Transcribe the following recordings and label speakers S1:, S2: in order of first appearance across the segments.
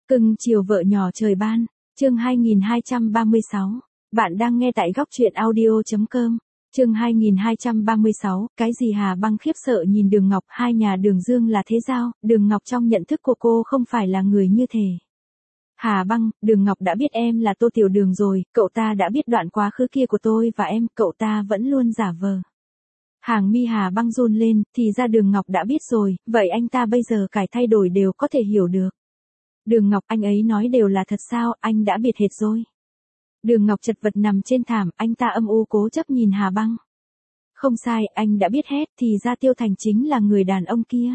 S1: Cưng chiều vợ nhỏ trời ban, chương 2236. Bạn đang nghe tại góc truyện audio.com. Chương 2236, cái gì Hà Băng khiếp sợ nhìn Đường Ngọc, hai nhà Đường Dương là thế giao, Đường Ngọc trong nhận thức của cô không phải là người như thế. Hà Băng, Đường Ngọc đã biết em là Tô Tiểu Đường rồi, cậu ta đã biết đoạn quá khứ kia của tôi và em, cậu ta vẫn luôn giả vờ. Hàng mi Hà Băng run lên, thì ra Đường Ngọc đã biết rồi, vậy anh ta bây giờ cải thay đổi đều có thể hiểu được. Đường Ngọc, anh ấy nói đều là thật sao, anh đã biệt hệt rồi. Đường Ngọc chật vật nằm trên thảm, anh ta âm u cố chấp nhìn Hà Băng. Không sai, anh đã biết hết, thì ra Tiêu Thành chính là người đàn ông kia.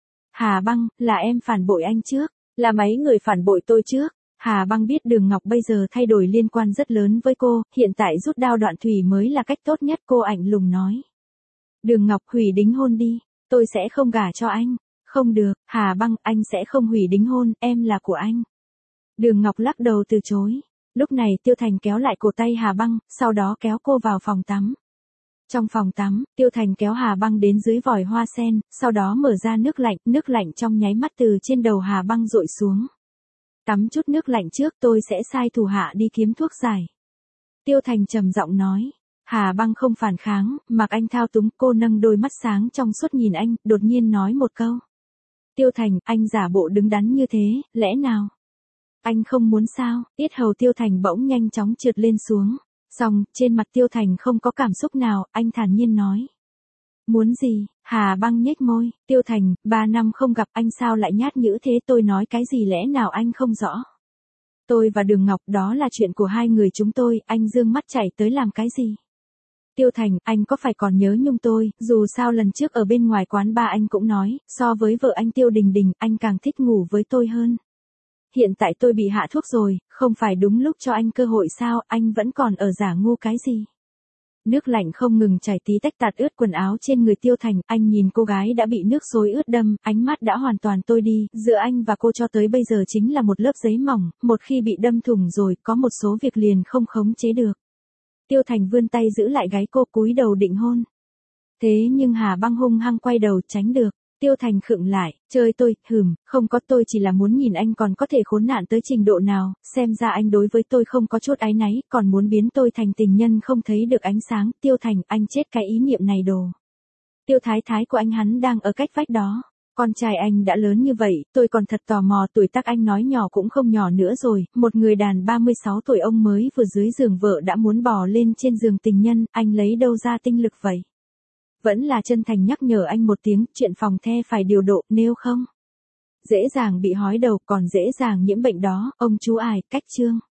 S1: Hà Băng, là em phản bội anh trước, là mấy người phản bội tôi trước. Hà Băng biết Đường Ngọc bây giờ thay đổi liên quan rất lớn với cô, hiện tại rút đao đoạn thủy mới là cách tốt nhất, cô lạnh lùng nói. Đường Ngọc, hủy đính hôn đi, tôi sẽ không gả cho anh. Không được, Hà Băng, anh sẽ không hủy đính hôn, em là của anh. Đường Ngọc lắc đầu từ chối. Lúc này Tiêu Thành kéo lại cổ tay Hà Băng, sau đó kéo cô vào phòng tắm. Trong phòng tắm, Tiêu Thành kéo Hà Băng đến dưới vòi hoa sen, sau đó mở ra nước lạnh trong nháy mắt từ trên đầu Hà Băng dội xuống. Tắm chút nước lạnh trước, tôi sẽ sai thủ hạ đi kiếm thuốc giải. Tiêu Thành trầm giọng nói. Hà Băng không phản kháng, mặc anh thao túng, cô nâng đôi mắt sáng trong suốt nhìn anh, đột nhiên nói một câu. Tiêu Thành, anh giả bộ đứng đắn như thế, lẽ nào? Anh không muốn sao? Yết hầu Tiêu Thành bỗng nhanh chóng trượt lên xuống. Xong, trên mặt Tiêu Thành không có cảm xúc nào, anh thản nhiên nói. Muốn gì? Hà Băng nhếch môi. Tiêu Thành, 3 năm không gặp anh sao lại nhát nhữ thế, tôi nói cái gì lẽ nào anh không rõ? Tôi và Đường Ngọc, đó là chuyện của hai người chúng tôi, anh dương mắt chạy tới làm cái gì? Tiêu Thành, anh có phải còn nhớ nhung tôi, dù sao lần trước ở bên ngoài quán ba anh cũng nói, so với vợ anh Tiêu Đình Đình, anh càng thích ngủ với tôi hơn. Hiện tại tôi bị hạ thuốc rồi, không phải đúng lúc cho anh cơ hội sao, anh vẫn còn ở giả ngu cái gì. Nước lạnh không ngừng chảy tí tách tạt ướt quần áo trên người Tiêu Thành, anh nhìn cô gái đã bị nước xối ướt đâm, ánh mắt đã hoàn toàn tôi đi, giữa anh và cô cho tới bây giờ chính là một lớp giấy mỏng, một khi bị đâm thủng rồi, có một số việc liền không khống chế được. Tiêu Thành vươn tay giữ lại gáy cô, cúi đầu định hôn. Thế nhưng Hà Băng hung hăng quay đầu tránh được. Tiêu Thành khựng lại, chơi tôi, không có, tôi chỉ là muốn nhìn anh còn có thể khốn nạn tới trình độ nào, xem ra anh đối với tôi không có chút áy náy, còn muốn biến tôi thành tình nhân không thấy được ánh sáng. Tiêu Thành, anh chết cái ý niệm này đồ. Tiêu Thái Thái của anh hắn đang ở cách vách đó. Con trai anh đã lớn như vậy, tôi còn thật tò mò, tuổi tác anh nói nhỏ cũng không nhỏ nữa rồi, một người đàn 36 tuổi ông mới vừa dưới giường vợ đã muốn bò lên trên giường tình nhân, anh lấy đâu ra tinh lực vậy? Vẫn là chân thành nhắc nhở anh một tiếng, chuyện phòng the phải điều độ, nếu không dễ dàng bị hói đầu, còn dễ dàng nhiễm bệnh đó, ông chú ải, cách chương.